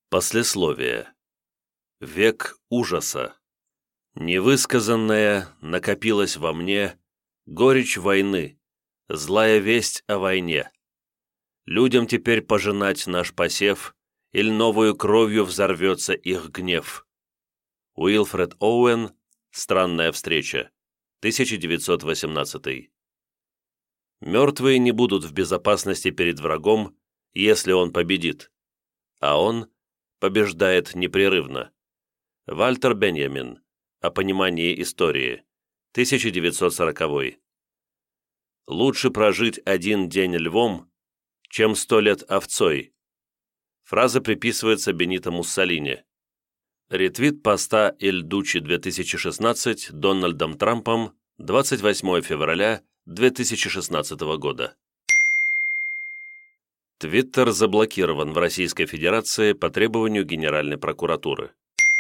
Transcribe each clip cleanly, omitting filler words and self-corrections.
Послесловие. Век ужаса. Невысказанная накопилась во мне горечь войны, злая весть о войне. Людям теперь пожинать наш посев, или новую кровью взорвется их гнев. Уилфред Оуэн. Странная встреча. 1918. Мертвые не будут в безопасности перед врагом, если он победит, а он побеждает непрерывно. Вальтер Беньямин. О понимании истории. 1940. Лучше прожить один день львом, чем 100 лет овцой. Фраза приписывается Бенито Муссолини. Ретвит поста «Иль Дучи 2016» Дональдом Трампом 28 февраля 2016 года. Твиттер заблокирован в Российской Федерации по требованию Генеральной прокуратуры.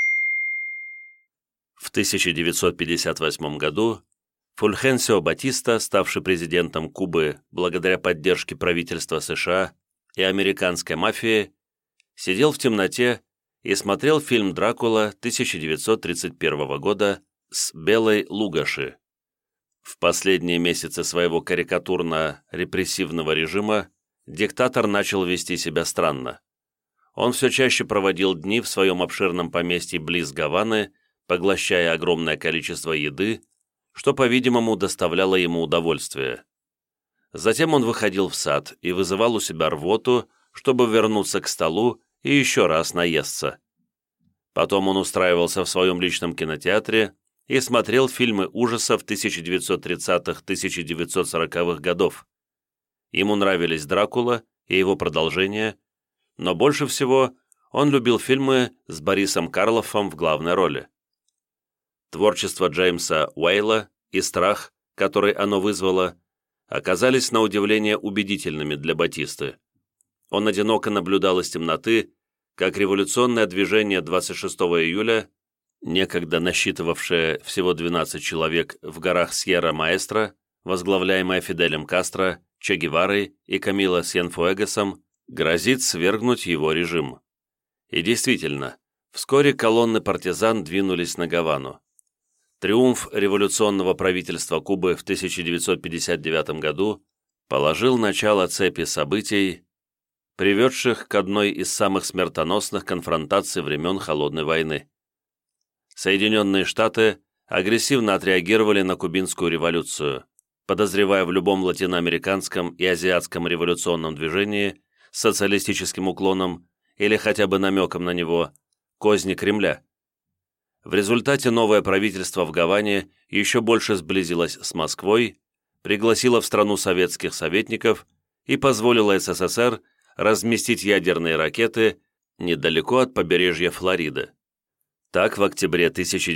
В 1958 году Фульхенсио Батиста, ставший президентом Кубы благодаря поддержке правительства США и американской мафии, сидел в темноте и смотрел фильм «Дракула» 1931 года с Белой Лугоши. В последние месяцы своего карикатурно-репрессивного режима диктатор начал вести себя странно. Он все чаще проводил дни в своем обширном поместье близ Гаваны, поглощая огромное количество еды, что, по-видимому, доставляло ему удовольствие. Затем он выходил в сад и вызывал у себя рвоту, чтобы вернуться к столу и еще раз наесться. Потом он устраивался в своем личном кинотеатре и смотрел фильмы ужасов 1930-1940-х годов. Ему нравились «Дракула» и его продолжение, но больше всего он любил фильмы с Борисом Карлоффом в главной роли. Творчество Джеймса Уэйла и страх, который оно вызвало, оказались на удивление убедительными для Батисты. Он одиноко наблюдал из темноты, как революционное движение 26 июля, некогда насчитывавшее всего 12 человек в горах Сьерра-Маэстро, возглавляемое Фиделем Кастро, Че Геварой и Камило Сьенфуэгасом, грозит свергнуть его режим. И действительно, вскоре колонны партизан двинулись на Гавану. Триумф революционного правительства Кубы в 1959 году положил начало цепи событий, приведших к одной из самых смертоносных конфронтаций времен Холодной войны. Соединенные Штаты агрессивно отреагировали на кубинскую революцию, подозревая в любом латиноамериканском и азиатском революционном движении с социалистическим уклоном или хотя бы намеком на него козни Кремля. В результате новое правительство в Гаване еще больше сблизилось с Москвой, пригласило в страну советских советников и позволило СССР разместить ядерные ракеты недалеко от побережья Флориды. Так, в октябре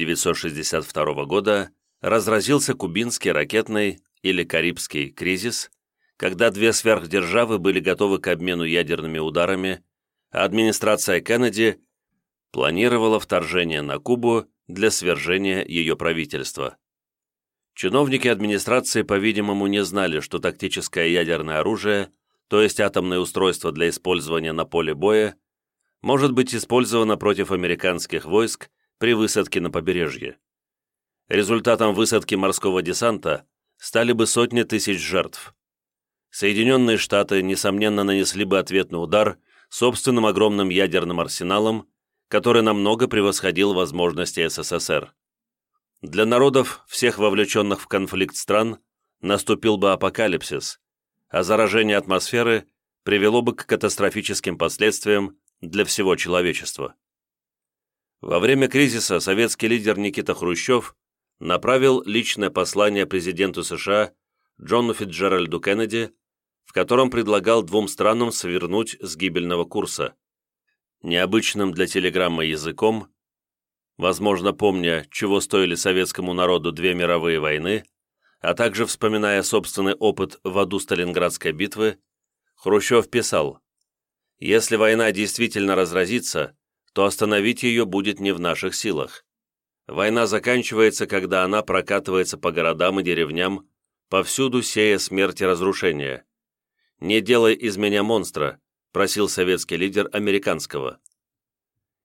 1962 года разразился кубинский ракетный или Карибский кризис, когда две сверхдержавы были готовы к обмену ядерными ударами, а администрация Кеннеди планировала вторжение на Кубу для свержения ее правительства. Чиновники администрации, по-видимому, не знали, что тактическое ядерное оружие, то есть атомное устройство для использования на поле боя, может быть использовано против американских войск при высадке на побережье. Результатом высадки морского десанта стали бы сотни тысяч жертв. Соединенные Штаты, несомненно, нанесли бы ответный удар собственным огромным ядерным арсеналом, который намного превосходил возможности СССР. Для народов, всех вовлеченных в конфликт стран, наступил бы апокалипсис, а заражение атмосферы привело бы к катастрофическим последствиям для всего человечества. Во время кризиса советский лидер Никита Хрущев направил личное послание президенту США Джону Фицджеральду Кеннеди, в котором предлагал двум странам свернуть с гибельного курса. Необычным для телеграммы языком, возможно, помня, чего стоили советскому народу две мировые войны, а также вспоминая собственный опыт в аду Сталинградской битвы, Хрущев писал: «Если война действительно разразится, то остановить ее будет не в наших силах. Война заканчивается, когда она прокатывается по городам и деревням, повсюду сея смерть и разрушение. Не делай из меня монстра», просил советский лидер американского.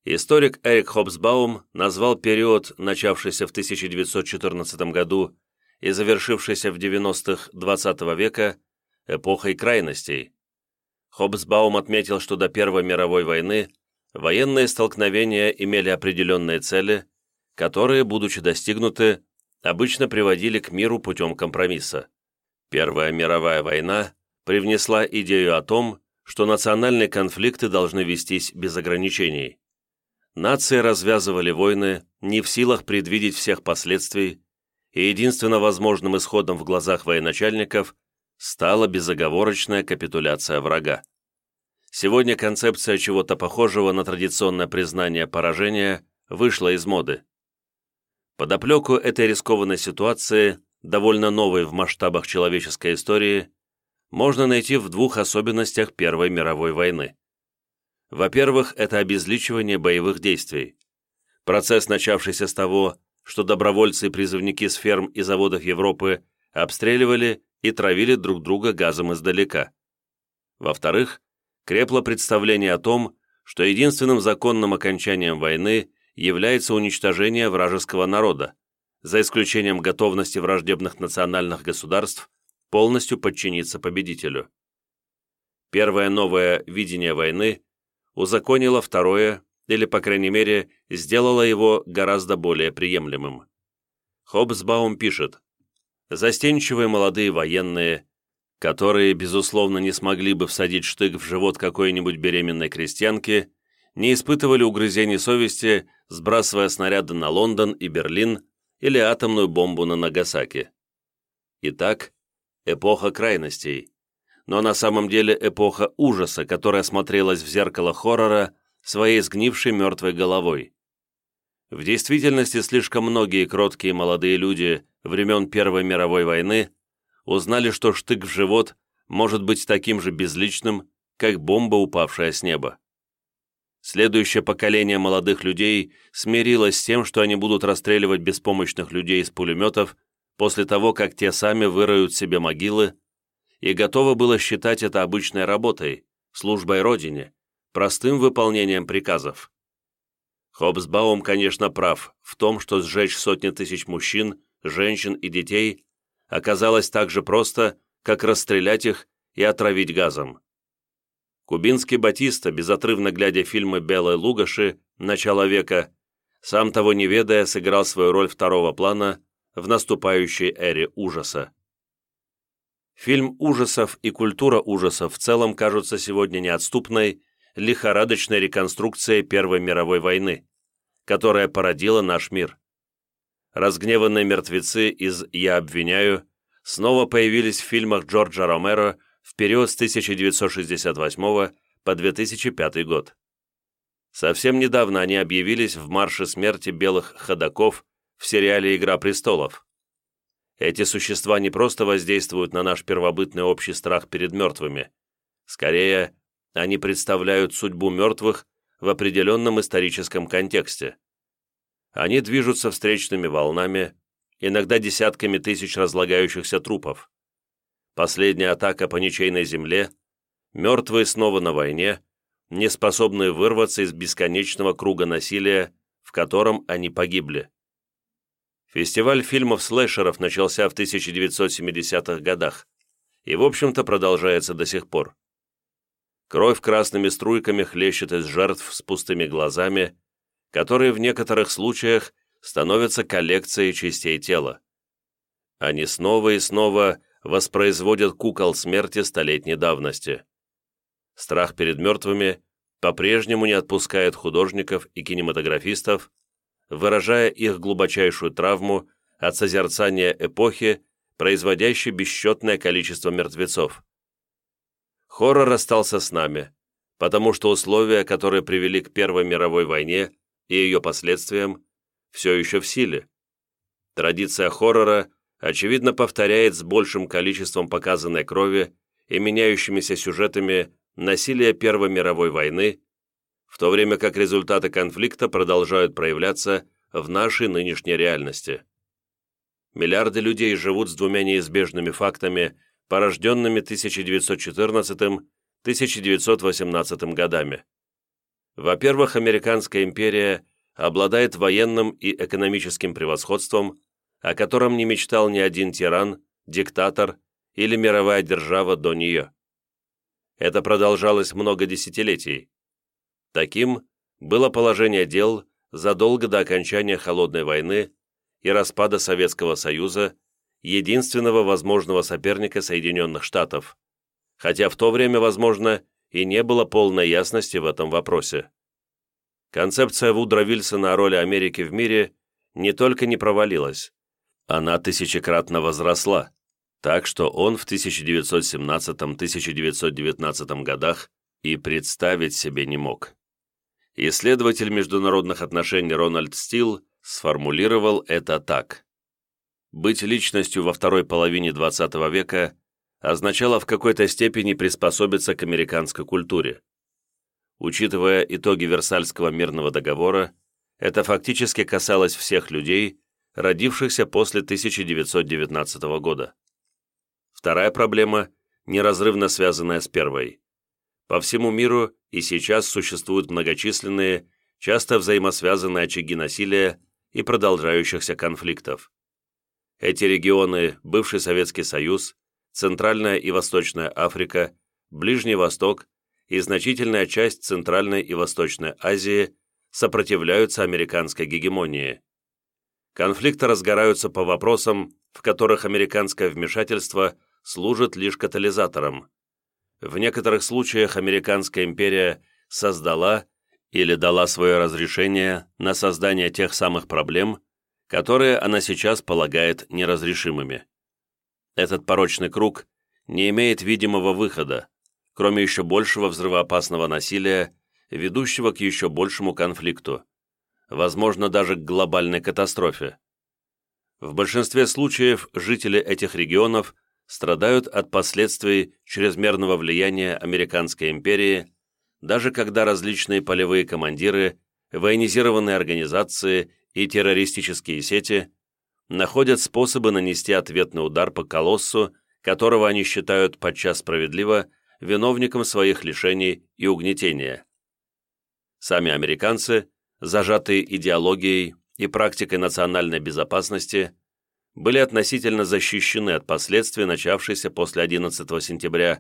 Историк Эрик Хобсбаум назвал период, начавшийся в 1914 году и завершившийся в 90-х XX века, эпохой крайностей. Хобсбаум отметил, что до Первой мировой войны военные столкновения имели определенные цели, которые, будучи достигнуты, обычно приводили к миру путем компромисса. Первая мировая война привнесла идею о том, что национальные конфликты должны вестись без ограничений. Нации развязывали войны, не в силах предвидеть всех последствий, и единственно возможным исходом в глазах военачальников стала безоговорочная капитуляция врага. Сегодня концепция чего-то похожего на традиционное признание поражения вышла из моды. Подоплеку этой рискованной ситуации, довольно новой в масштабах человеческой истории, можно найти в двух особенностях Первой мировой войны. Во-первых, это обезличивание боевых действий. Процесс, начавшийся с того, что добровольцы и призывники с ферм и заводов Европы обстреливали и травили друг друга газом издалека. Во-вторых, крепло представление о том, что единственным законным окончанием войны является уничтожение вражеского народа, за исключением готовности враждебных национальных государств полностью подчиниться победителю. Первое новое видение войны узаконило второе, или, по крайней мере, сделало его гораздо более приемлемым. Хобсбаум пишет: «Застенчивые молодые военные, которые, безусловно, не смогли бы всадить штык в живот какой-нибудь беременной крестьянки, не испытывали угрызений совести, сбрасывая снаряды на Лондон и Берлин или атомную бомбу на Нагасаки». Итак, эпоха крайностей, но на самом деле эпоха ужаса, которая смотрелась в зеркало хоррора своей сгнившей мертвой головой. В действительности слишком многие кроткие молодые люди времен Первой мировой войны узнали, что штык в живот может быть таким же безличным, как бомба, упавшая с неба. Следующее поколение молодых людей смирилось с тем, что они будут расстреливать беспомощных людей из пулеметов после того, как те сами выроют себе могилы, и готово было считать это обычной работой, службой Родине, простым выполнением приказов. Хобсбаум, конечно, прав в том, что сжечь сотни тысяч мужчин, женщин и детей оказалось так же просто, как расстрелять их и отравить газом. Кубинский Батиста, безотрывно глядя фильмы Белой Лугаши начала века, сам того не ведая, сыграл свою роль второго плана в наступающей эре ужаса. Фильм ужасов и культура ужасов в целом кажутся сегодня неотступной, лихорадочной реконструкцией Первой мировой войны, которая породила наш мир. Разгневанные мертвецы из «Я обвиняю» снова появились в фильмах Джорджа Ромеро в период с 1968 по 2005 год. Совсем недавно они объявились в «Марше смерти белых ходоков» в сериале «Игра престолов». Эти существа не просто воздействуют на наш первобытный общий страх перед мертвыми. Скорее, они представляют судьбу мертвых в определенном историческом контексте. Они движутся встречными волнами, иногда десятками тысяч разлагающихся трупов. Последняя атака по ничейной земле, мертвые снова на войне, не способные вырваться из бесконечного круга насилия, в котором они погибли. Фестиваль фильмов-слэшеров начался в 1970-х годах и, в общем-то, продолжается до сих пор. Кровь красными струйками хлещет из жертв с пустыми глазами, которые в некоторых случаях становятся коллекцией частей тела. Они снова и снова воспроизводят кукол смерти столетней давности. Страх перед мертвыми по-прежнему не отпускает художников и кинематографистов, выражая их глубочайшую травму от созерцания эпохи, производящей бесчетное количество мертвецов. Хоррор остался с нами, потому что условия, которые привели к Первой мировой войне и ее последствиям, все еще в силе. Традиция хоррора, очевидно, повторяет с большим количеством показанной крови и меняющимися сюжетами насилие Первой мировой войны, в то время как результаты конфликта продолжают проявляться в нашей нынешней реальности. Миллиарды людей живут с двумя неизбежными фактами, порожденными 1914-1918 годами. Во-первых, американская империя обладает военным и экономическим превосходством, о котором не мечтал ни один тиран, диктатор или мировая держава до нее. Это продолжалось много десятилетий. Таким было положение дел задолго до окончания Холодной войны и распада Советского Союза, единственного возможного соперника Соединенных Штатов, хотя в то время, возможно, и не было полной ясности в этом вопросе. Концепция Вудро Вильсона о роли Америки в мире не только не провалилась, она тысячекратно возросла, так что он в 1917-1919 годах и представить себе не мог. Исследователь международных отношений Рональд Стил сформулировал это так. Быть личностью во второй половине XX века означало в какой-то степени приспособиться к американской культуре. Учитывая итоги Версальского мирного договора, это фактически касалось всех людей, родившихся после 1919 года. Вторая проблема, неразрывно связанная с первой. По всему миру и сейчас существуют многочисленные, часто взаимосвязанные очаги насилия и продолжающихся конфликтов. Эти регионы – бывший Советский Союз, Центральная и Восточная Африка, Ближний Восток и значительная часть Центральной и Восточной Азии сопротивляются американской гегемонии. Конфликты разгораются по вопросам, в которых американское вмешательство служит лишь катализатором. В некоторых случаях американская империя создала или дала свое разрешение на создание тех самых проблем, которые она сейчас полагает неразрешимыми. Этот порочный круг не имеет видимого выхода, кроме еще большего взрывоопасного насилия, ведущего к еще большему конфликту, возможно, даже к глобальной катастрофе. В большинстве случаев жители этих регионов страдают от последствий чрезмерного влияния американской империи, даже когда различные полевые командиры, военизированные организации и террористические сети находят способы нанести ответный удар по колоссу, которого они считают подчас справедливо виновником своих лишений и угнетения. Сами американцы, зажатые идеологией и практикой национальной безопасности, были относительно защищены от последствий начавшейся после 11 сентября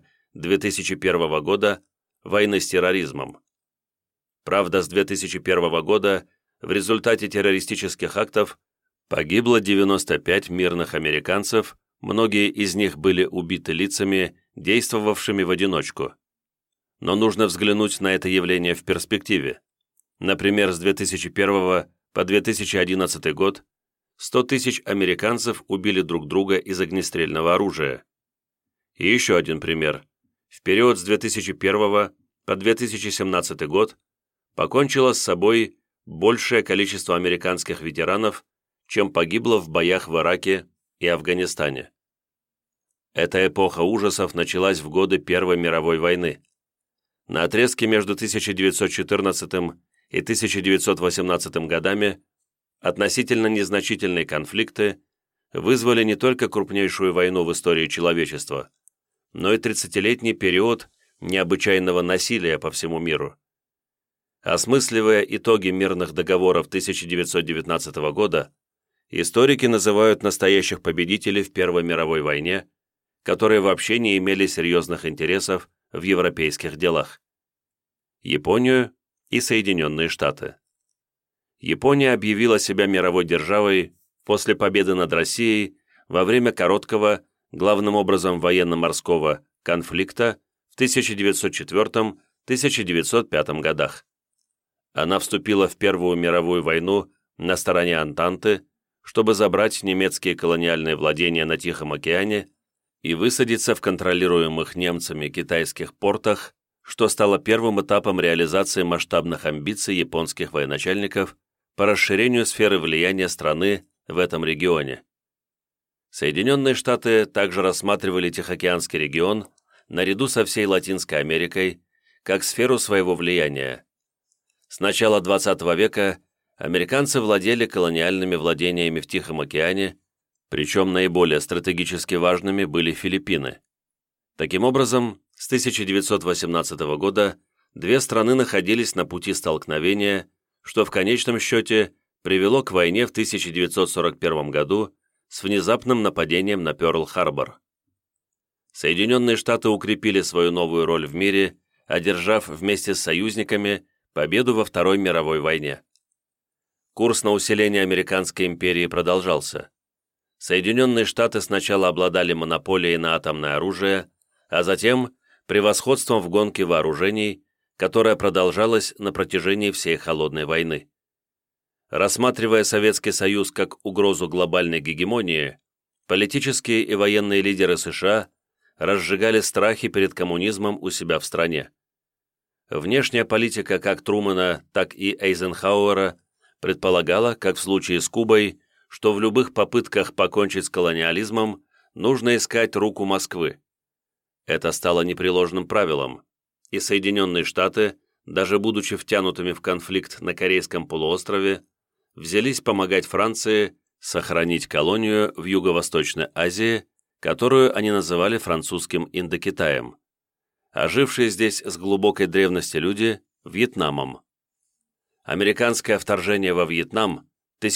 2001 года войны с терроризмом. Правда, с 2001 года в результате террористических актов погибло 95 мирных американцев, многие из них были убиты лицами, действовавшими в одиночку. Но нужно взглянуть на это явление в перспективе. Например, с 2001 по 2011 год 100 тысяч американцев убили друг друга из огнестрельного оружия. И еще один пример. В период с 2001 по 2017 год покончило с собой большее количество американских ветеранов, чем погибло в боях в Ираке и Афганистане. Эта эпоха ужасов началась в годы Первой мировой войны. На отрезке между 1914 и 1918 годами относительно незначительные конфликты вызвали не только крупнейшую войну в истории человечества, но и 30-летний период необычайного насилия по всему миру. Осмысливая итоги мирных договоров 1919 года, историки называют настоящих победителей в Первой мировой войне, которые вообще не имели серьезных интересов в европейских делах. Японию и Соединенные Штаты. Япония объявила себя мировой державой после победы над Россией во время короткого, главным образом военно-морского, конфликта в 1904-1905 годах. Она вступила в Первую мировую войну на стороне Антанты, чтобы забрать немецкие колониальные владения на Тихом океане и высадиться в контролируемых немцами китайских портах, что стало первым этапом реализации масштабных амбиций японских военачальников по расширению сферы влияния страны в этом регионе. Соединенные Штаты также рассматривали Тихоокеанский регион наряду со всей Латинской Америкой как сферу своего влияния. С начала XX века американцы владели колониальными владениями в Тихом океане, причем наиболее стратегически важными были Филиппины. Таким образом, с 1918 года две страны находились на пути столкновения, что в конечном счете привело к войне в 1941 году с внезапным нападением на Пёрл-Харбор. Соединенные Штаты укрепили свою новую роль в мире, одержав вместе с союзниками победу во Второй мировой войне. Курс на усиление американской империи продолжался. Соединенные Штаты сначала обладали монополией на атомное оружие, а затем превосходством в гонке вооружений, которая продолжалась на протяжении всей Холодной войны. Рассматривая Советский Союз как угрозу глобальной гегемонии, политические и военные лидеры США разжигали страхи перед коммунизмом у себя в стране. Внешняя политика как Трумэна, так и Эйзенхауэра предполагала, как в случае с Кубой, что в любых попытках покончить с колониализмом нужно искать руку Москвы. Это стало непреложным правилом, и Соединенные Штаты, даже будучи втянутыми в конфликт на Корейском полуострове, взялись помогать Франции сохранить колонию в Юго-Восточной Азии, которую они называли французским Индокитаем, а жившие здесь с глубокой древности люди – Вьетнамом. Американское вторжение во Вьетнам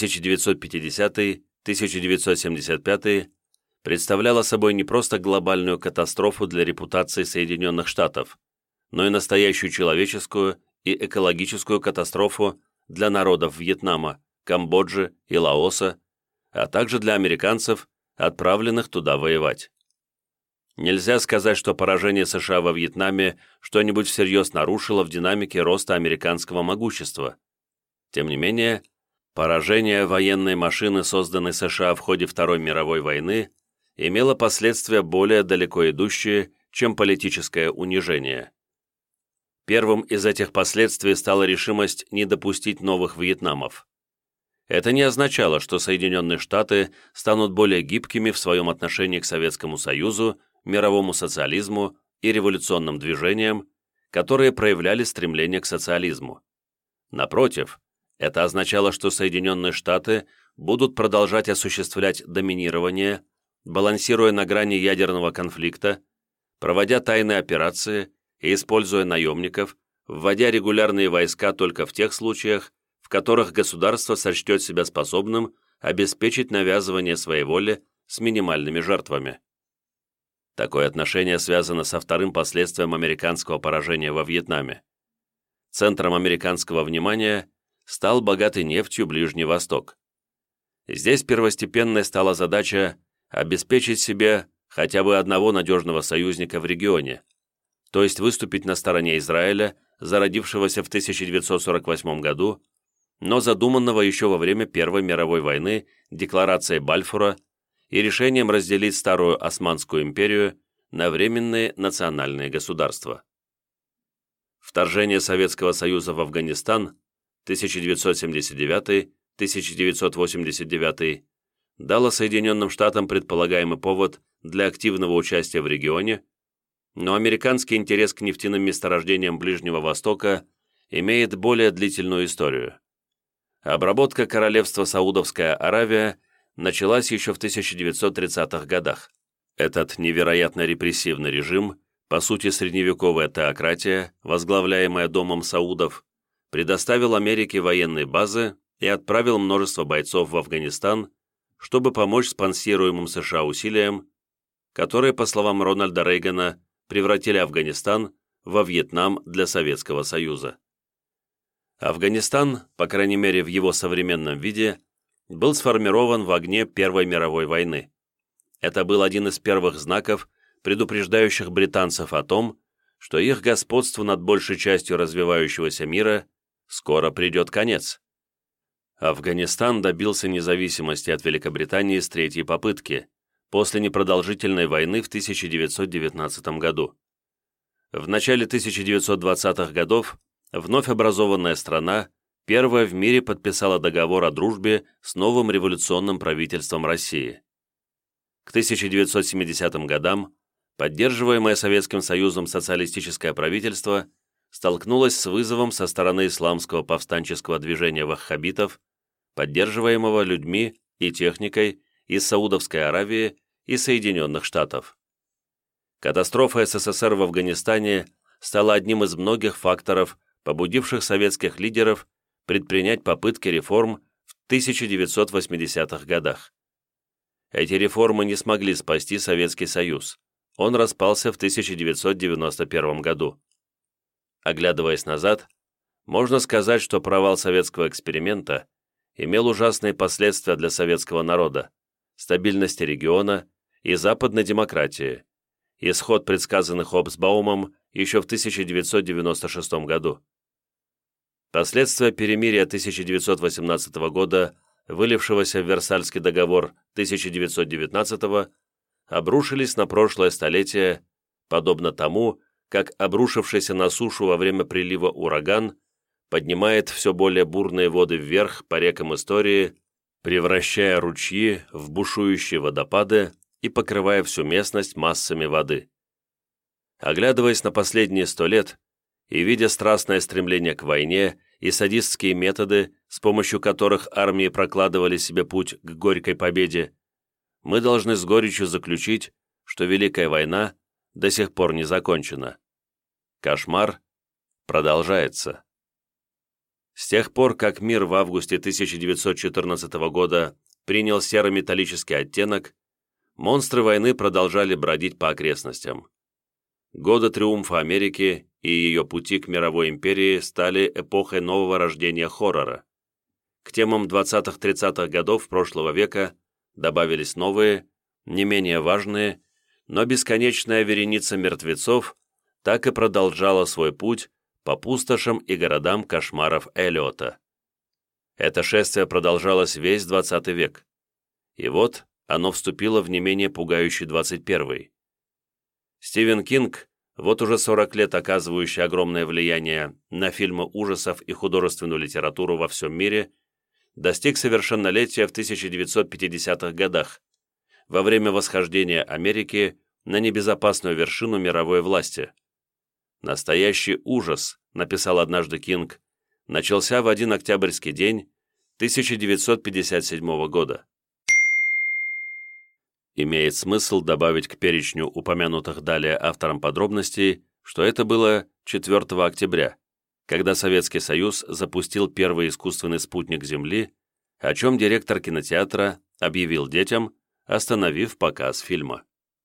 1950-1975 представляло собой не просто глобальную катастрофу для репутации Соединенных Штатов, но и настоящую человеческую и экологическую катастрофу для народов Вьетнама, Камбоджи и Лаоса, а также для американцев, отправленных туда воевать. Нельзя сказать, что поражение США во Вьетнаме что-нибудь всерьез нарушило в динамике роста американского могущества. Тем не менее, поражение военной машины, созданной США в ходе Второй мировой войны, имело последствия более далеко идущие, чем политическое унижение. Первым из этих последствий стала решимость не допустить новых Вьетнамов. Это не означало, что Соединенные Штаты станут более гибкими в своем отношении к Советскому Союзу, мировому социализму и революционным движениям, которые проявляли стремление к социализму. Напротив, это означало, что Соединенные Штаты будут продолжать осуществлять доминирование, балансируя на грани ядерного конфликта, проводя тайные операции и используя наемников, вводя регулярные войска только в тех случаях, в которых государство сочтет себя способным обеспечить навязывание своей воли с минимальными жертвами. Такое отношение связано со вторым последствием американского поражения во Вьетнаме. Центром американского внимания стал богатый нефтью Ближний Восток. Здесь первостепенной стала задача обеспечить себе хотя бы одного надежного союзника в регионе, то есть выступить на стороне Израиля, зародившегося в 1948 году, но задуманного еще во время Первой мировой войны Декларацией Бальфура и решением разделить Старую Османскую империю на временные национальные государства. Вторжение Советского Союза в Афганистан 1979-1989 дало Соединенным Штатам предполагаемый повод для активного участия в регионе, но американский интерес к нефтяным месторождениям Ближнего Востока имеет более длительную историю. Обработка королевства Саудовская Аравия началась еще в 1930-х годах. Этот невероятно репрессивный режим, по сути средневековая теократия, возглавляемая домом Саудов, предоставил Америке военные базы и отправил множество бойцов в Афганистан, чтобы помочь спонсируемым США усилиям, которые, по словам Рональда Рейгана, превратили Афганистан во Вьетнам для Советского Союза. Афганистан, по крайней мере в его современном виде, был сформирован в огне Первой мировой войны. Это был один из первых знаков, предупреждающих британцев о том, что их господству над большей частью развивающегося мира скоро придет конец. Афганистан добился независимости от Великобритании с третьей попытки, после непродолжительной войны в 1919 году. В начале 1920-х годов вновь образованная страна первая в мире подписала договор о дружбе с новым революционным правительством России. К 1970 годам поддерживаемое Советским Союзом социалистическое правительство столкнулось с вызовом со стороны исламского повстанческого движения ваххабитов, поддерживаемого людьми и техникой из Саудовской Аравии и Соединенных Штатов. Катастрофа СССР в Афганистане стало одним из многих факторов, побудивших советских лидеров предпринять попытки реформ в 1980-х годах. Эти реформы не смогли спасти Советский Союз. Он распался в 1991 году. Оглядываясь назад, можно сказать, что провал советского эксперимента имел ужасные последствия для советского народа, стабильности региона и западной демократии, исход предсказанных Хобсбаумом еще в 1996 году. Последствия перемирия 1918 года, вылившегося в Версальский договор 1919, обрушились на прошлое столетие, подобно тому, как обрушившийся на сушу во время прилива ураган поднимает все более бурные воды вверх по рекам истории, превращая ручьи в бушующие водопады и покрывая всю местность массами воды. Оглядываясь на последние 100 лет и видя страстное стремление к войне и садистские методы, с помощью которых армии прокладывали себе путь к горькой победе, мы должны с горечью заключить, что Великая война до сих пор не закончена. Кошмар продолжается. С тех пор, как мир в августе 1914 года принял серо-металлический оттенок, монстры войны продолжали бродить по окрестностям. Годы триумфа Америки и ее пути к мировой империи стали эпохой нового рождения хоррора. К темам 20-30-х годов прошлого века добавились новые, не менее важные, но бесконечная вереница мертвецов так и продолжала свой путь по пустошам и городам кошмаров Эллиота. Это шествие продолжалось весь 20 век. И вот оно вступило в не менее пугающий 21-й. Стивен Кинг, вот уже 40 лет оказывающий огромное влияние на фильмы ужасов и художественную литературу во всем мире, достиг совершеннолетия в 1950-х годах, во время восхождения Америки на небезопасную вершину мировой власти. «Настоящий ужас», — написал однажды Кинг, начался в один октябрьский день 1957 года. Имеет смысл добавить к перечню упомянутых далее автором подробностей, что это было 4 октября, когда Советский Союз запустил первый искусственный спутник Земли, о чем директор кинотеатра объявил детям, остановив показ фильма.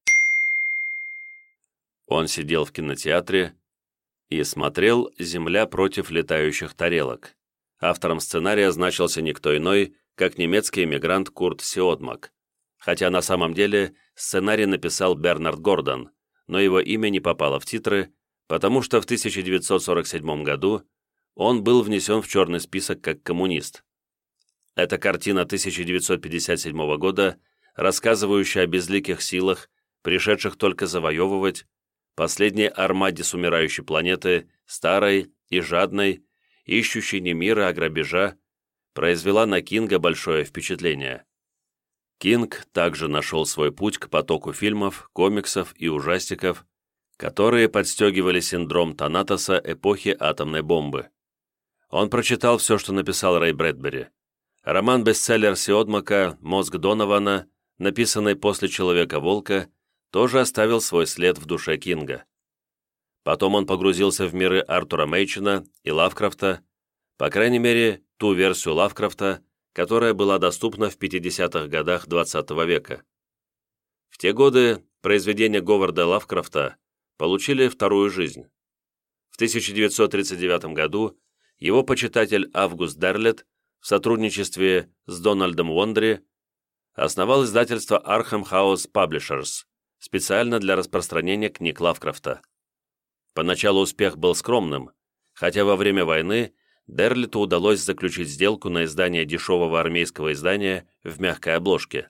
Он сидел в кинотеатре и смотрел «Земля против летающих тарелок». Автором сценария значился никто иной, как немецкий эмигрант Курт Сиодмак, хотя на самом деле сценарий написал Бернард Гордон, но его имя не попало в титры, потому что в 1947 году он был внесен в черный список как коммунист. Эта картина 1957 года, рассказывающая о безликих силах, пришедших только завоевывать, последней армаде с умирающей планеты, старой и жадной, ищущей не мира, а грабежа, произвела на Кинга большое впечатление. Кинг также нашел свой путь к потоку фильмов, комиксов и ужастиков, которые подстегивали синдром Танатоса эпохи атомной бомбы. Он прочитал все, что написал Рэй Брэдбери. Роман-бестселлер Сиодмака «Мозг Донована», написанный после «Человека-волка», тоже оставил свой след в душе Кинга. Потом он погрузился в миры Артура Мейчена и Лавкрафта, по крайней мере, ту версию Лавкрафта, которая была доступна в 50-х годах XX века. В те годы произведения Говарда Лавкрафта получили вторую жизнь. В 1939 году его почитатель Август Дерлет в сотрудничестве с Дональдом Уондри основал издательство Arkham House Publishers специально для распространения книг Лавкрафта. Поначалу успех был скромным, хотя во время войны Дерлету удалось заключить сделку на издание дешевого армейского издания в мягкой обложке.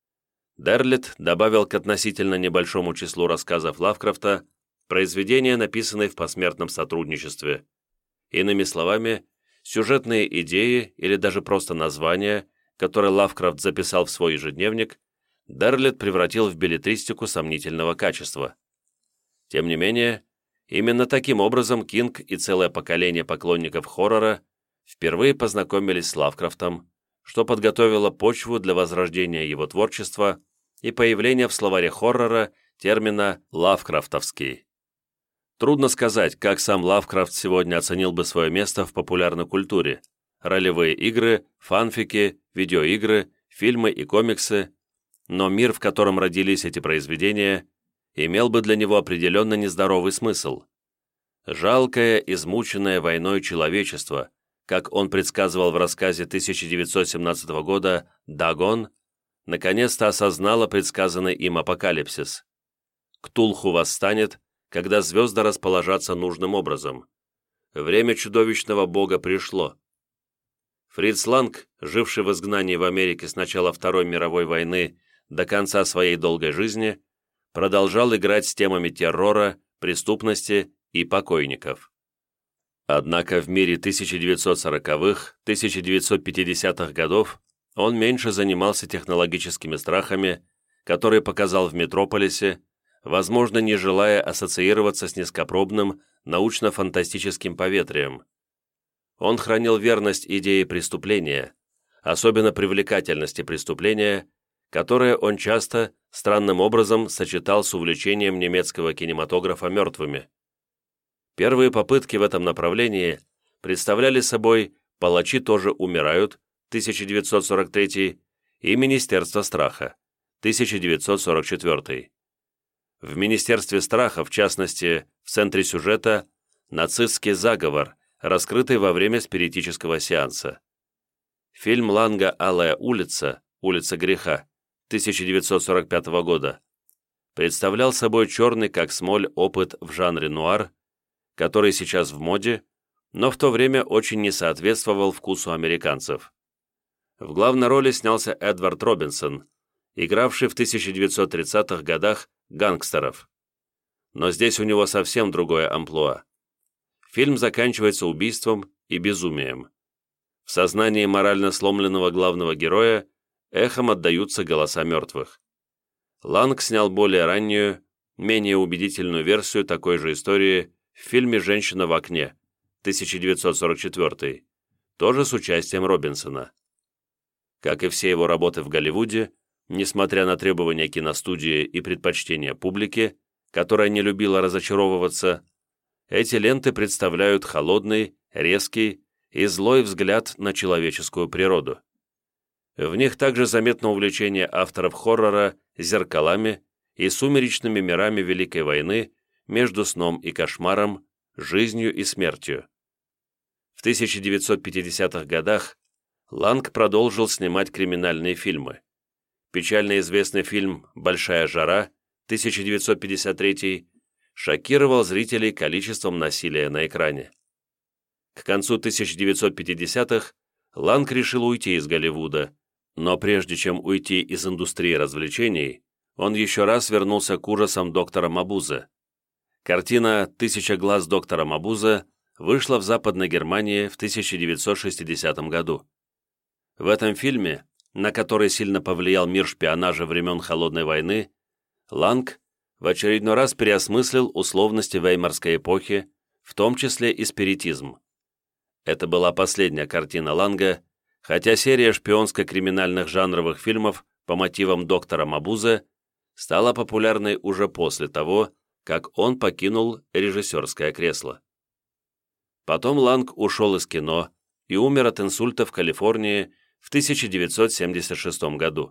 Дерлет добавил к относительно небольшому числу рассказов Лавкрафта произведения, написанные в посмертном сотрудничестве. Иными словами, сюжетные идеи или даже просто названия, которые Лавкрафт записал в свой ежедневник, Дерлет превратил в беллетристику сомнительного качества. Тем не менее, именно таким образом Кинг и целое поколение поклонников хоррора впервые познакомились с Лавкрафтом, что подготовило почву для возрождения его творчества и появления в словаре хоррора термина «лавкрафтовский». Трудно сказать, как сам Лавкрафт сегодня оценил бы свое место в популярной культуре. Ролевые игры, фанфики, видеоигры, фильмы и комиксы. Но мир, в котором родились эти произведения, имел бы для него определенно нездоровый смысл. Жалкое, измученное войной человечество, как он предсказывал в рассказе 1917 года «Дагон», наконец-то осознало предсказанный им апокалипсис. Ктулху восстанет, когда звезды расположатся нужным образом. Время чудовищного бога пришло. Фриц Ланг, живший в изгнании в Америке с начала Второй мировой войны до конца своей долгой жизни, продолжал играть с темами террора, преступности и покойников. Однако в мире 1940-х, 1950-х годов он меньше занимался технологическими страхами, которые показал в «Метрополисе», возможно, не желая ассоциироваться с низкопробным научно-фантастическим поветрием. Он хранил верность идее преступления, особенно привлекательности преступления, которое он часто, странным образом, сочетал с увлечением немецкого кинематографа мертвыми. Первые попытки в этом направлении представляли собой «Палачи тоже умирают» 1943 и «Министерство страха» 1944. В «Министерстве страха», в частности, в центре сюжета, нацистский заговор, раскрытый во время спиритического сеанса. Фильм Ланга «Алая улица», «Улица греха» 1945 года представлял собой черный как смоль опыт в жанре нуар, который сейчас в моде, но в то время очень не соответствовал вкусу американцев. В главной роли снялся Эдвард Робинсон, игравший в 1930-х годах гангстеров. Но здесь у него совсем другое амплуа. Фильм заканчивается убийством и безумием. В сознании морально сломленного главного героя эхом отдаются голоса мертвых. Ланг снял более раннюю, менее убедительную версию такой же истории в фильме «Женщина в окне» 1944, тоже с участием Робинсона. Как и все его работы в Голливуде, несмотря на требования киностудии и предпочтения публики, которая не любила разочаровываться, эти ленты представляют холодный, резкий и злой взгляд на человеческую природу. В них также заметно увлечение авторов хоррора зеркалами и сумеречными мирами Великой войны между сном и кошмаром, жизнью и смертью. В 1950-х годах Ланг продолжил снимать криминальные фильмы. Печально известный фильм «Большая жара» 1953 шокировал зрителей количеством насилия на экране. К концу 1950-х Ланг решил уйти из Голливуда, но прежде чем уйти из индустрии развлечений, он еще раз вернулся к ужасам доктора Мабузе. Картина «Тысяча глаз доктора Мабузе» вышла в Западной Германии в 1960 году. В этом фильме, на который сильно повлиял мир шпионажа времен Холодной войны, Ланг в очередной раз переосмыслил условности веймарской эпохи, в том числе и спиритизм. Это была последняя картина Ланга, хотя серия шпионско-криминальных жанровых фильмов по мотивам доктора Мабузе стала популярной уже после того, как он покинул режиссерское кресло. Потом Ланг ушел из кино и умер от инсульта в Калифорнии в 1976 году.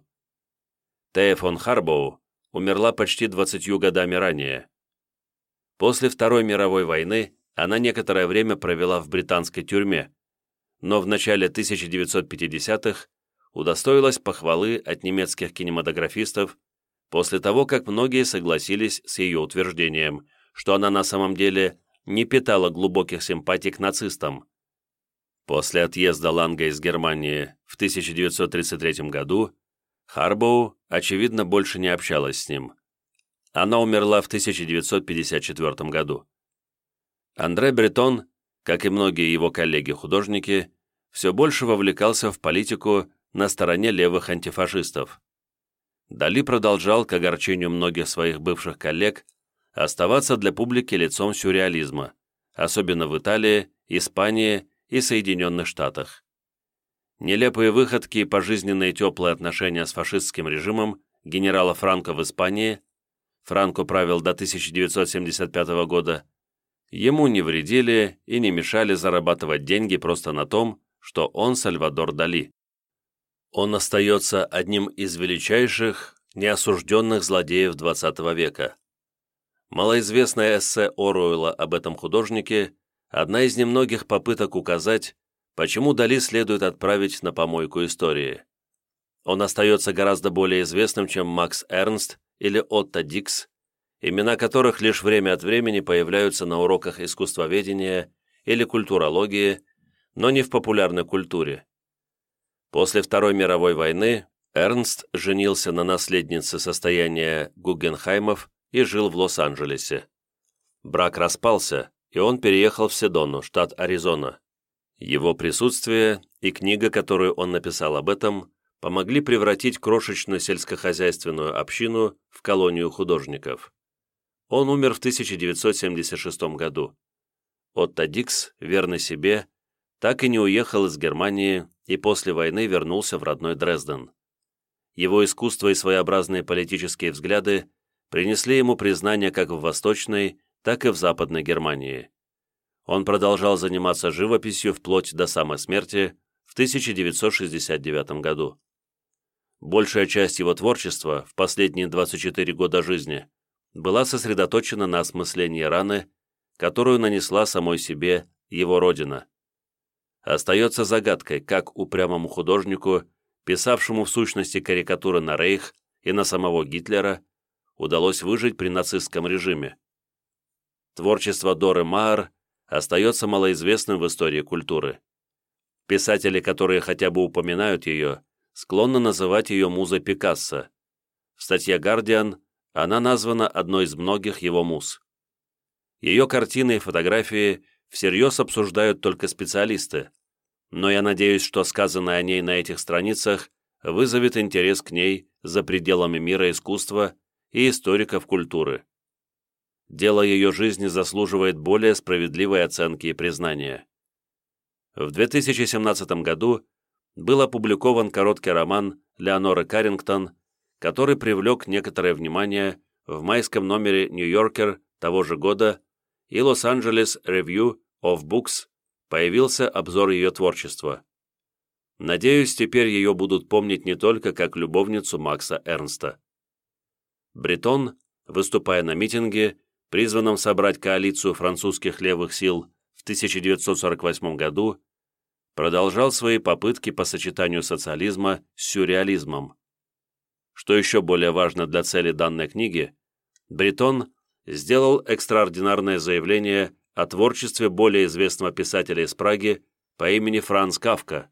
Тея фон Харбоу умерла почти 20 годами ранее. После Второй мировой войны она некоторое время провела в британской тюрьме, но в начале 1950-х удостоилась похвалы от немецких кинематографистов после того, как многие согласились с ее утверждением, что она на самом деле не питала глубоких симпатий к нацистам. После отъезда Ланга из Германии в 1933 году Харбоу, очевидно, больше не общалась с ним. Она умерла в 1954 году. Андре Бретон, как и многие его коллеги-художники, все больше вовлекался в политику на стороне левых антифашистов. Дали продолжал, к огорчению многих своих бывших коллег, оставаться для публики лицом сюрреализма, особенно в Италии, Испании и Соединенных Штатах. Нелепые выходки и пожизненные теплые отношения с фашистским режимом генерала Франко в Испании, Франко правил до 1975 года, ему не вредили и не мешали зарабатывать деньги просто на том, что он Сальвадор Дали. Он остается одним из величайших, неосужденных злодеев XX века. Малоизвестное эссе Оруэлла об этом художнике – одна из немногих попыток указать, почему Дали следует отправить на помойку истории. Он остается гораздо более известным, чем Макс Эрнст или Отто Дикс, имена которых лишь время от времени появляются на уроках искусствоведения или культурологии, но не в популярной культуре. После Второй мировой войны Эрнст женился на наследнице состояния Гуггенхаймов и жил в Лос-Анджелесе. Брак распался, и он переехал в Седону, штат Аризона. Его присутствие и книга, которую он написал об этом, помогли превратить крошечную сельскохозяйственную общину в колонию художников. Он умер в 1976 году. Отто Дикс, верный себе, так и не уехал из Германии и после войны вернулся в родной Дрезден. Его искусство и своеобразные политические взгляды принесли ему признание как в Восточной, так и в Западной Германии. Он продолжал заниматься живописью вплоть до самой смерти в 1969 году. Большая часть его творчества в последние 24 года жизни была сосредоточена на осмыслении раны, которую нанесла самой себе его родина. Остается загадкой, как упрямому художнику, писавшему в сущности карикатуры на Рейх и на самого Гитлера, удалось выжить при нацистском режиме. Творчество Доры Маар остается малоизвестным в истории культуры. Писатели, которые хотя бы упоминают ее, склонны называть ее музой Пикассо. В статье «Гардиан» она названа одной из многих его муз. Ее картины и фотографии всерьез обсуждают только специалисты, но я надеюсь, что сказанное о ней на этих страницах вызовет интерес к ней за пределами мира искусства и историков культуры. Дело ее жизни заслуживает более справедливой оценки и признания. В 2017 году был опубликован короткий роман Леоноры Каррингтон, который привлек некоторое внимание в майском номере «Нью-Йоркер» того же года, и «Лос-Анджелес Review of Books» появился обзор ее творчества. Надеюсь, теперь ее будут помнить не только как любовницу Макса Эрнста. Бретон, выступая на митинге, призванном собрать коалицию французских левых сил в 1948 году, продолжал свои попытки по сочетанию социализма с сюрреализмом. Что еще более важно для цели данной книги, Бретон сделал экстраординарное заявление о творчестве более известного писателя из Праги по имени Франц Кафка.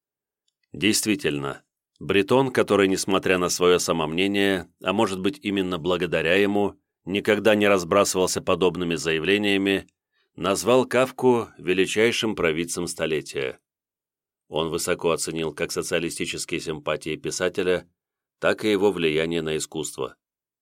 Действительно, Бретон, который, несмотря на свое самомнение, а может быть именно благодаря ему, никогда не разбрасывался подобными заявлениями, назвал Кафку величайшим провидцем столетия. Он высоко оценил как социалистические симпатии писателя, так и его влияние на искусство.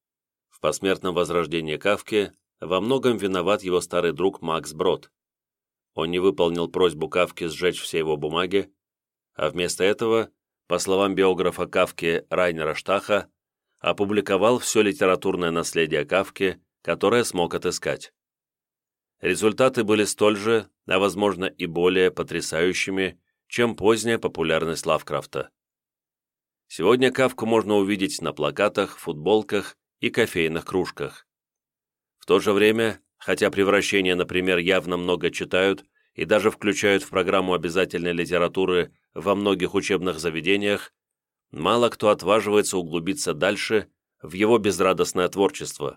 В посмертном возрождении Кафки во многом виноват его старый друг Макс Брод. Он не выполнил просьбу Кафки сжечь все его бумаги, а вместо этого, по словам биографа Кафки Райнера Штаха, опубликовал все литературное наследие Кафки, которое смог отыскать. Результаты были столь же, а возможно и более потрясающими, чем поздняя популярность Лавкрафта. Сегодня Кафку можно увидеть на плакатах, футболках и кофейных кружках. В то же время, хотя «Превращение», например, явно много читают и даже включают в программу обязательной литературы во многих учебных заведениях, мало кто отваживается углубиться дальше в его безрадостное творчество.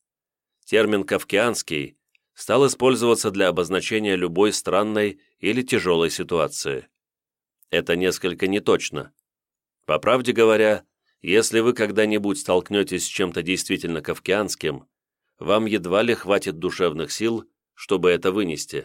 Термин «кафкианский» стал использоваться для обозначения любой странной или тяжелой ситуации. Это несколько неточно. По правде говоря, если вы когда-нибудь столкнетесь с чем-то действительно кафкианским, вам едва ли хватит душевных сил, чтобы это вынести.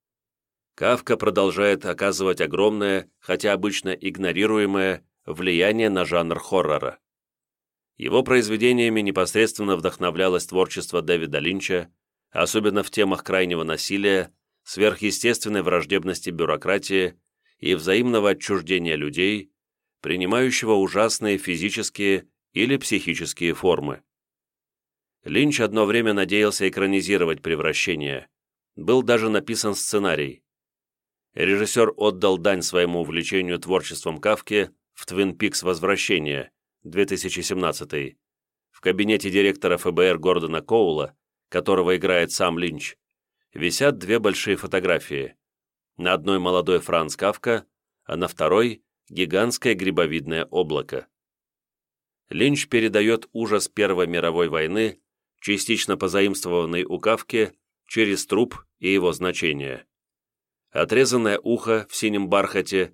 Кафка продолжает оказывать огромное, хотя обычно игнорируемое, влияние на жанр хоррора. Его произведениями непосредственно вдохновлялось творчество Дэвида Линча, особенно в темах крайнего насилия, сверхъестественной враждебности бюрократии и взаимного отчуждения людей, принимающего ужасные физические или психические формы. Линч одно время надеялся экранизировать «Превращение», был даже написан сценарий. Режиссер отдал дань своему увлечению творчеством Кафки в «Твин Пикс. Возвращение» 2017 в кабинете директора ФБР Гордона Коула, которого играет сам Линч, висят две большие фотографии. На одной молодой Франц Кафка, а на второй – гигантское грибовидное облако. Линч передает ужас Первой мировой войны, частично позаимствованный у Кафки, через труп и его значение. Отрезанное ухо в синем бархате,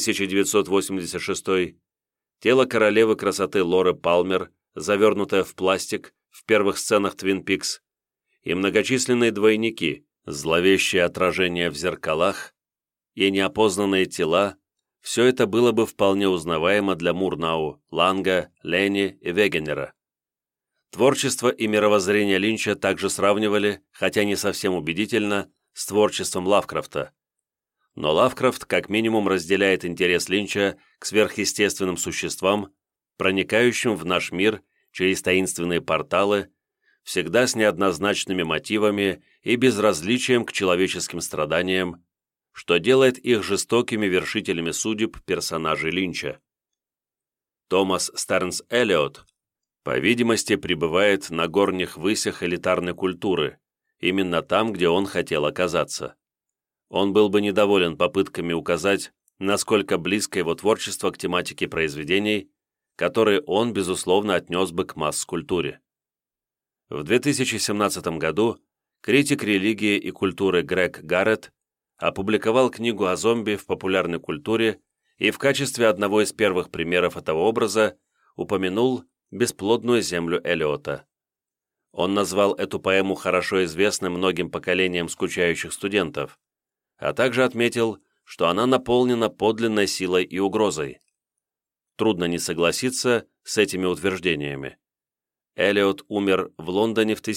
1986, тело королевы красоты Лоры Палмер, завернутое в пластик в первых сценах «Твин Пикс», и многочисленные двойники, зловещие отражения в зеркалах и неопознанные тела, все это было бы вполне узнаваемо для Мурнау, Ланга, Лени и Вегенера. Творчество и мировоззрение Линча также сравнивали, хотя не совсем убедительно, с творчеством Лавкрафта. Но Лавкрафт как минимум разделяет интерес Линча к сверхъестественным существам, проникающим в наш мир через таинственные порталы, всегда с неоднозначными мотивами и безразличием к человеческим страданиям, что делает их жестокими вершителями судеб персонажей Линча. Томас Стернс Эллиот, по видимости, пребывает на горних высях элитарной культуры, именно там, где он хотел оказаться. Он был бы недоволен попытками указать, насколько близко его творчество к тематике произведений, которые он, безусловно, отнес бы к масс-культуре. В 2017 году критик религии и культуры Грег Гарретт опубликовал книгу о зомби в популярной культуре и в качестве одного из первых примеров этого образа упомянул «Бесплодную землю Эллиота». Он назвал эту поэму хорошо известной многим поколениям скучающих студентов, а также отметил, что она наполнена подлинной силой и угрозой. Трудно не согласиться с этими утверждениями. Эллиот умер в Лондоне в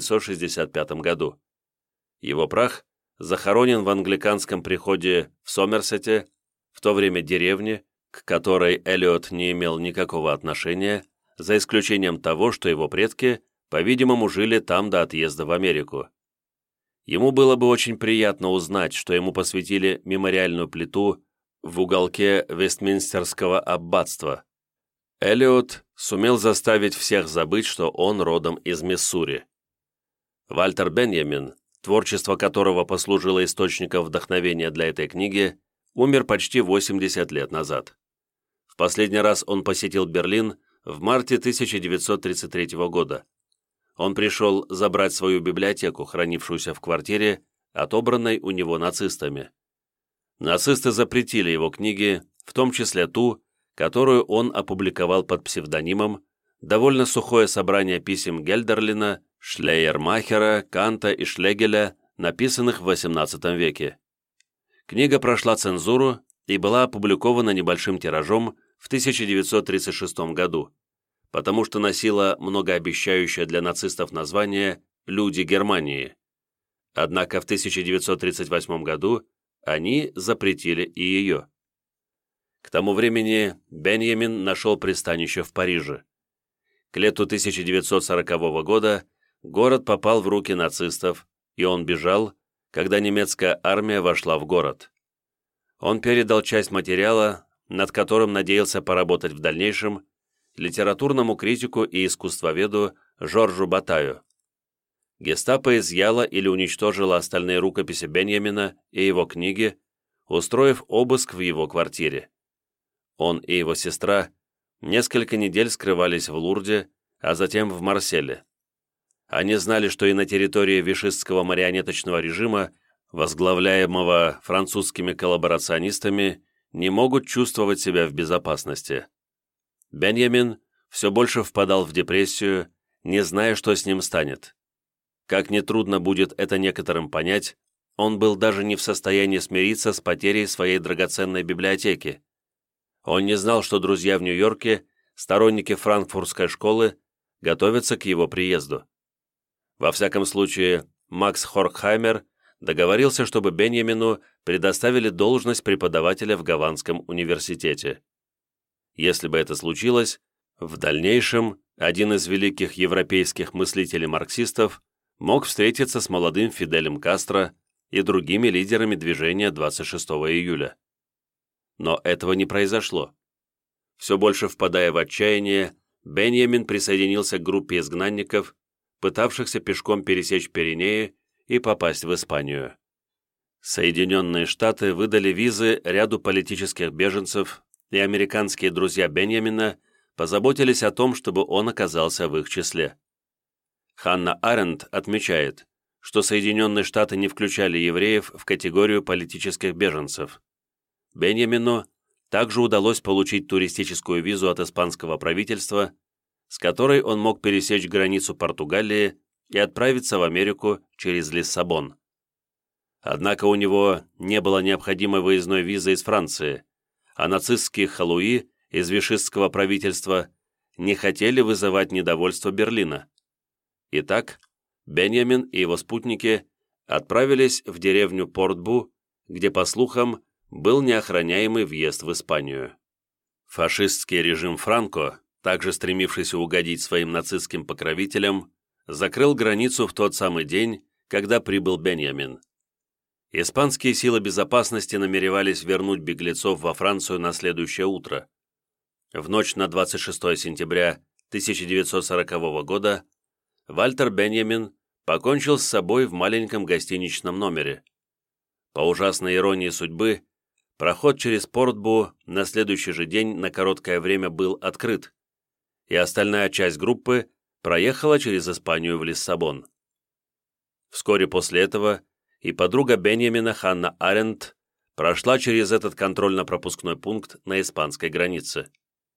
1965 году. Его прах захоронен в англиканском приходе в Сомерсете, в то время деревне, к которой Эллиот не имел никакого отношения, за исключением того, что его предки, по-видимому, жили там до отъезда в Америку. Ему было бы очень приятно узнать, что ему посвятили мемориальную плиту в уголке Вестминстерского аббатства. Эллиот сумел заставить всех забыть, что он родом из Миссури. Вальтер Беньямин, творчество которого послужило источником вдохновения для этой книги, умер почти 80 лет назад. В последний раз он посетил Берлин в марте 1933 года. Он пришел забрать свою библиотеку, хранившуюся в квартире, отобранной у него нацистами. Нацисты запретили его книги, в том числе ту, которую он опубликовал под псевдонимом, довольно сухое собрание писем Гельдерлина, Шлейермахера, Канта и Шлегеля, написанных в XVIII веке. Книга прошла цензуру и была опубликована небольшим тиражом в 1936 году, потому что носила многообещающее для нацистов название «Люди Германии». Однако в 1938 году они запретили и ее. К тому времени Беньямин нашел пристанище в Париже. К лету 1940 года город попал в руки нацистов, и он бежал, когда немецкая армия вошла в город. Он передал часть материала, над которым надеялся поработать в дальнейшем, литературному критику и искусствоведу Жоржу Батаю. Гестапо изъяло или уничтожило остальные рукописи Беньямина и его книги, устроив обыск в его квартире. Он и его сестра несколько недель скрывались в Лурде, а затем в Марселе. Они знали, что и на территории вишистского марионеточного режима, возглавляемого французскими коллаборационистами, не могут чувствовать себя в безопасности. Беньямин все больше впадал в депрессию, не зная, что с ним станет. Как нетрудно будет это некоторым понять, он был даже не в состоянии смириться с потерей своей драгоценной библиотеки. Он не знал, что друзья в Нью-Йорке, сторонники франкфуртской школы, готовятся к его приезду. Во всяком случае, Макс Хоркхаймер договорился, чтобы Беньямину предоставили должность преподавателя в Гаванском университете. Если бы это случилось, в дальнейшем один из великих европейских мыслителей-марксистов мог встретиться с молодым Фиделем Кастро и другими лидерами движения 26 июля. Но этого не произошло. Все больше впадая в отчаяние, Беньямин присоединился к группе изгнанников, пытавшихся пешком пересечь Пиренеи и попасть в Испанию. Соединенные Штаты выдали визы ряду политических беженцев, и американские друзья Беньямина позаботились о том, чтобы он оказался в их числе. Ханна Аренд отмечает, что Соединенные Штаты не включали евреев в категорию политических беженцев. Беньямину также удалось получить туристическую визу от испанского правительства, с которой он мог пересечь границу Португалии и отправиться в Америку через Лиссабон. Однако у него не было необходимой выездной визы из Франции, а нацистские халуи из вишистского правительства не хотели вызывать недовольство Берлина. Итак, Беньямин и его спутники отправились в деревню Портбу, где, по слухам, был неохраняемый въезд в Испанию. Фашистский режим Франко, также стремившийся угодить своим нацистским покровителям, закрыл границу в тот самый день, когда прибыл Беньямин. Испанские силы безопасности намеревались вернуть беглецов во Францию на следующее утро. В ночь на 26 сентября 1940 года Вальтер Беньямин покончил с собой в маленьком гостиничном номере. По ужасной иронии судьбы, проход через Портбу на следующий же день на короткое время был открыт, и остальная часть группы проехала через Испанию в Лиссабон. Вскоре после этого и подруга Беньямина Ханна Аренд прошла через этот контрольно-пропускной пункт на испанской границе.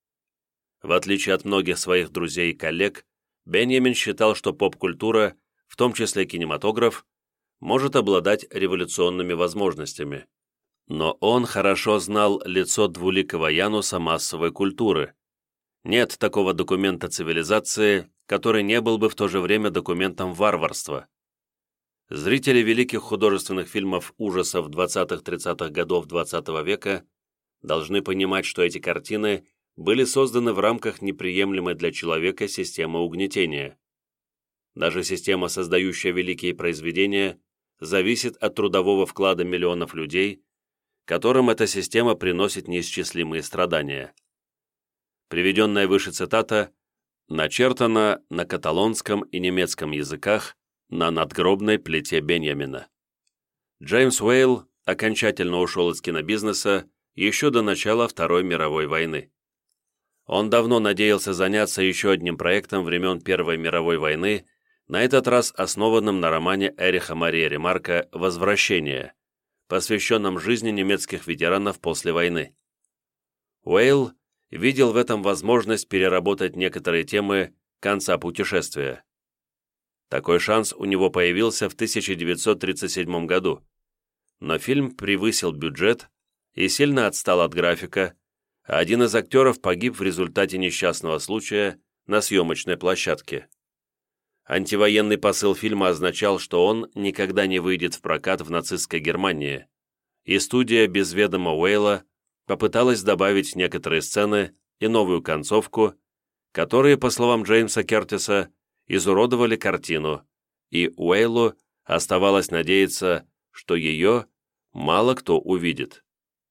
В отличие от многих своих друзей и коллег, Беньямин считал, что поп-культура, в том числе кинематограф, может обладать революционными возможностями. Но он хорошо знал лицо двуликого Януса массовой культуры. Нет такого документа цивилизации, который не был бы в то же время документом варварства. Зрители великих художественных фильмов ужасов 20-30-х годов XX века должны понимать, что эти картины были созданы в рамках неприемлемой для человека системы угнетения. Даже система, создающая великие произведения, зависит от трудового вклада миллионов людей, которым эта система приносит неисчислимые страдания. Приведенная выше цитата начертана на каталонском и немецком языках на надгробной плите Беньямина. Джеймс Уэйл окончательно ушел из кинобизнеса еще до начала Второй мировой войны. Он давно надеялся заняться еще одним проектом времен Первой мировой войны, на этот раз основанным на романе Эриха Мария Ремарка «Возвращение», посвященном жизни немецких ветеранов после войны. Уэйл видел в этом возможность переработать некоторые темы конца путешествия. Такой шанс у него появился в 1937 году, но фильм превысил бюджет и сильно отстал от графика, а один из актеров погиб в результате несчастного случая на съемочной площадке. Антивоенный посыл фильма означал, что он никогда не выйдет в прокат в нацистской Германии, и студия без ведома Уэйла попыталась добавить некоторые сцены и новую концовку, которые, по словам Джеймса Кертиса, изуродовали картину, и Уэйлу оставалось надеяться, что ее мало кто увидит.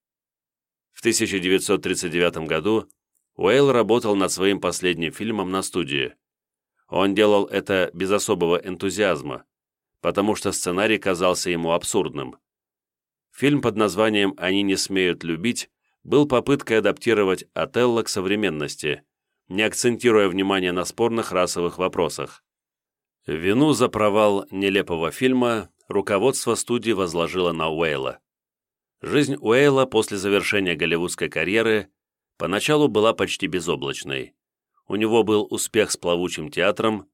В 1939 году Уэйл работал над своим последним фильмом на студии. Он делал это без особого энтузиазма, потому что сценарий казался ему абсурдным. Фильм под названием «Они не смеют любить» был попыткой адаптировать Отелло к современности, не акцентируя внимание на спорных расовых вопросах. Вину за провал нелепого фильма руководство студии возложило на Уэйла. Жизнь Уэйла после завершения голливудской карьеры поначалу была почти безоблачной. У него был успех с «Плавучим театром»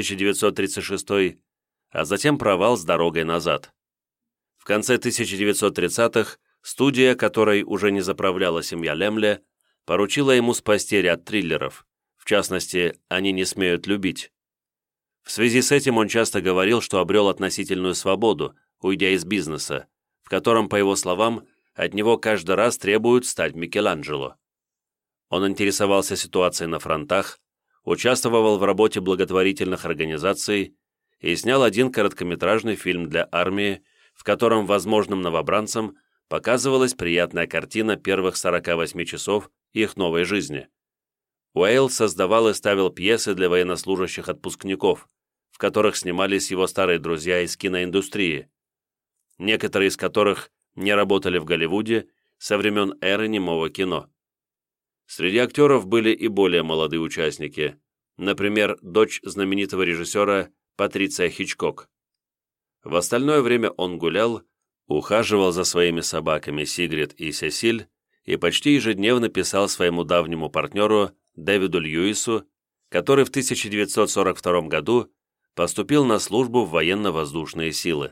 1936, а затем провал с «Дорогой назад». В конце 1930-х студия, которой уже не заправляла семья Лемле, поручила ему спасти ряд триллеров, в частности, «Они не смеют любить». В связи с этим он часто говорил, что обрел относительную свободу, уйдя из бизнеса, в котором, по его словам, от него каждый раз требуют стать Микеланджело. Он интересовался ситуацией на фронтах, участвовал в работе благотворительных организаций и снял один короткометражный фильм для армии, в котором возможным новобранцам показывалась приятная картина первых 48 часов их новой жизни. Уэйл создавал и ставил пьесы для военнослужащих-отпускников, в которых снимались его старые друзья из киноиндустрии, некоторые из которых не работали в Голливуде со времен эры немого кино. Среди актеров были и более молодые участники, например, дочь знаменитого режиссера Патриция Хичкок. В остальное время он гулял, ухаживал за своими собаками Сигрид и Сесиль и почти ежедневно писал своему давнему партнеру Дэвиду Льюису, который в 1942 году поступил на службу в военно-воздушные силы.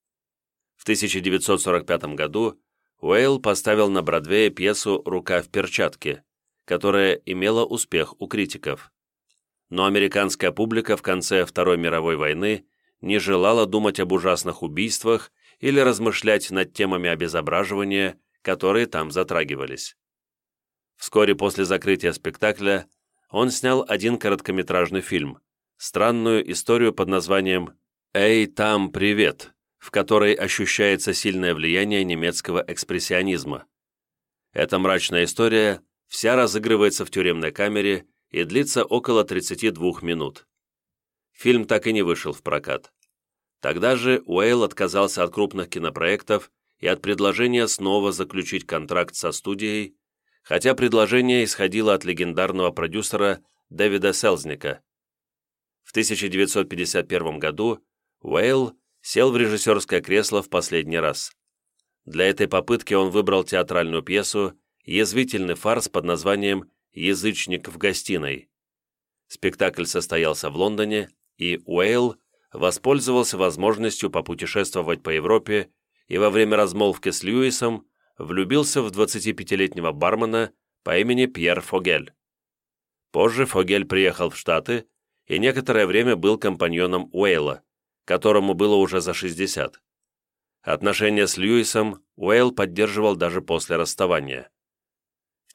В 1945 году Уэйл поставил на Бродвее пьесу «Рука в перчатке», которая имела успех у критиков. Но американская публика в конце Второй мировой войны не желала думать об ужасных убийствах или размышлять над темами обезображивания, которые там затрагивались. Вскоре после закрытия спектакля он снял один короткометражный фильм, странную историю под названием «Эй, там, привет», в которой ощущается сильное влияние немецкого экспрессионизма. Эта мрачная история вся разыгрывается в тюремной камере и длится около 32 минут. Фильм так и не вышел в прокат. Тогда же Уэйл отказался от крупных кинопроектов и от предложения снова заключить контракт со студией, хотя предложение исходило от легендарного продюсера Дэвида Селзника. В 1951 году Уэйл сел в режиссерское кресло в последний раз. Для этой попытки он выбрал театральную пьесу «Язвительный фарс» под названием «Язычник в гостиной». Спектакль состоялся в Лондоне, и Уэйл воспользовался возможностью попутешествовать по Европе и во время размолвки с Льюисом влюбился в 25-летнего бармена по имени Пьер Фогель. Позже Фогель приехал в Штаты и некоторое время был компаньоном Уэйла, которому было уже за 60. Отношения с Льюисом Уэйл поддерживал даже после расставания. В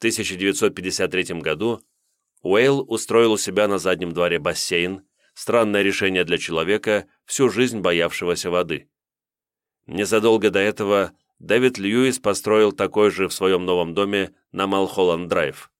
1953 году Уэйл устроил у себя на заднем дворе бассейн, странное решение для человека, всю жизнь боявшегося воды. Незадолго до этого Дэвид Льюис построил такой же в своем новом доме на Малхолланд-драйв.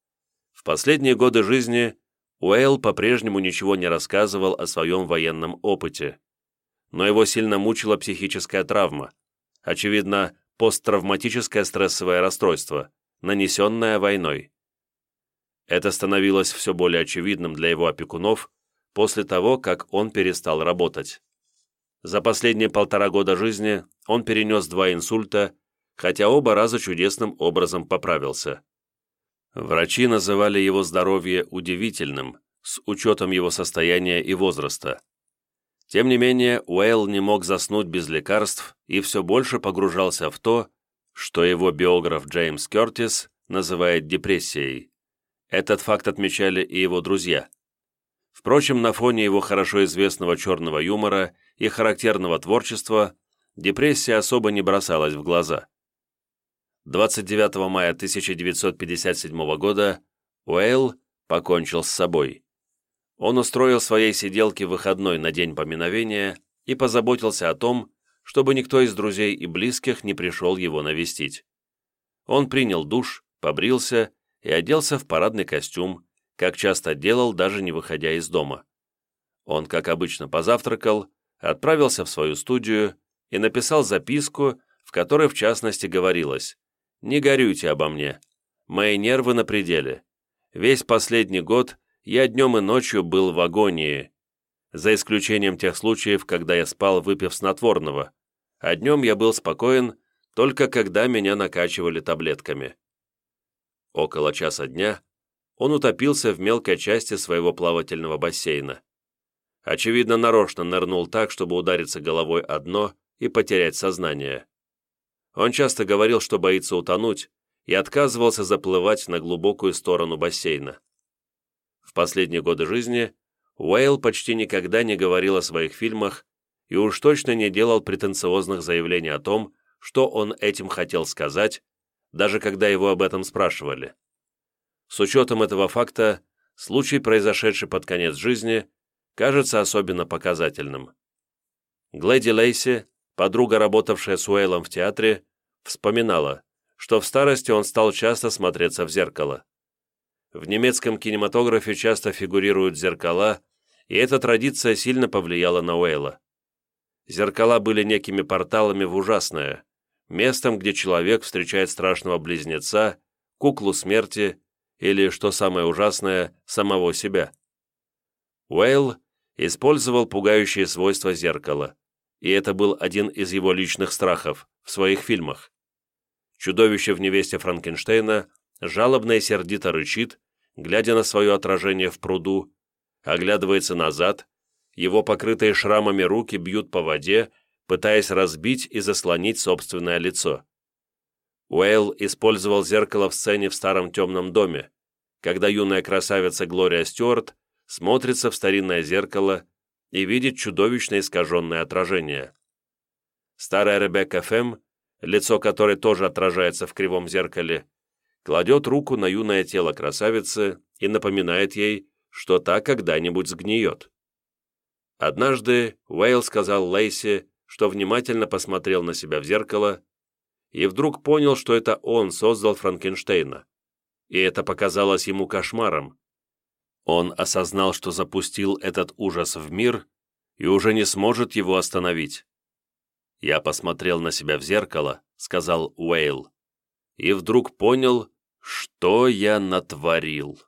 В последние годы жизни Уэйл по-прежнему ничего не рассказывал о своем военном опыте, но его сильно мучила психическая травма, очевидно, посттравматическое стрессовое расстройство, нанесенное войной. Это становилось все более очевидным для его опекунов после того, как он перестал работать. За последние 1,5 года жизни он перенес 2 инсульта, хотя оба раза чудесным образом поправился. Врачи называли его здоровье удивительным, с учетом его состояния и возраста. Тем не менее, Уэйл не мог заснуть без лекарств и все больше погружался в то, что его биограф Джеймс Кертис называет депрессией. Этот факт отмечали и его друзья. Впрочем, на фоне его хорошо известного черного юмора и характерного творчества депрессия особо не бросалась в глаза. 29 мая 1957 года Уэйл покончил с собой. Он устроил своей сиделке выходной на день поминовения и позаботился о том, чтобы никто из друзей и близких не пришел его навестить. Он принял душ, побрился и оделся в парадный костюм, как часто делал, даже не выходя из дома. Он, как обычно, позавтракал, отправился в свою студию и написал записку, в которой, в частности, говорилось: «Не горюйте обо мне. Мои нервы на пределе. Весь последний год я днем и ночью был в агонии, за исключением тех случаев, когда я спал, выпив снотворного, а днем я был спокоен, только когда меня накачивали таблетками». Около часа дня он утопился в мелкой части своего плавательного бассейна. Очевидно, нарочно нырнул так, чтобы удариться головой о дно и потерять сознание. Он часто говорил, что боится утонуть, и отказывался заплывать на глубокую сторону бассейна. В последние годы жизни Уэйл почти никогда не говорил о своих фильмах и уж точно не делал претенциозных заявлений о том, что он этим хотел сказать, даже когда его об этом спрашивали. С учетом этого факта, случай, произошедший под конец жизни, кажется особенно показательным. Глэди Лейси, подруга, работавшая с Уэйлом в театре, вспоминала, что в старости он стал часто смотреться в зеркало. В немецком кинематографе часто фигурируют зеркала, и эта традиция сильно повлияла на Уэйла. Зеркала были некими порталами в ужасное, местом, где человек встречает страшного близнеца, куклу смерти или, что самое ужасное, самого себя. Уэйл использовал пугающие свойства зеркала, и это был один из его личных страхов в своих фильмах. Чудовище в «Невесте Франкенштейна» жалобно и сердито рычит, глядя на свое отражение в пруду, оглядывается назад, его покрытые шрамами руки бьют по воде, пытаясь разбить и заслонить собственное лицо. Уэйл использовал зеркало в сцене в старом темном доме, когда юная красавица Глория Стюарт смотрится в старинное зеркало и видит чудовищно искаженное отражение. Старая Ребекка Фэм, лицо которой тоже отражается в кривом зеркале, кладет руку на юное тело красавицы и напоминает ей, что та когда-нибудь сгниет. Однажды Уэйл сказал Лейси, что внимательно посмотрел на себя в зеркало и вдруг понял, что это он создал Франкенштейна, и это показалось ему кошмаром. Он осознал, что запустил этот ужас в мир и уже не сможет его остановить. «Я посмотрел на себя в зеркало», — сказал Уэйл, и вдруг понял, что я натворил.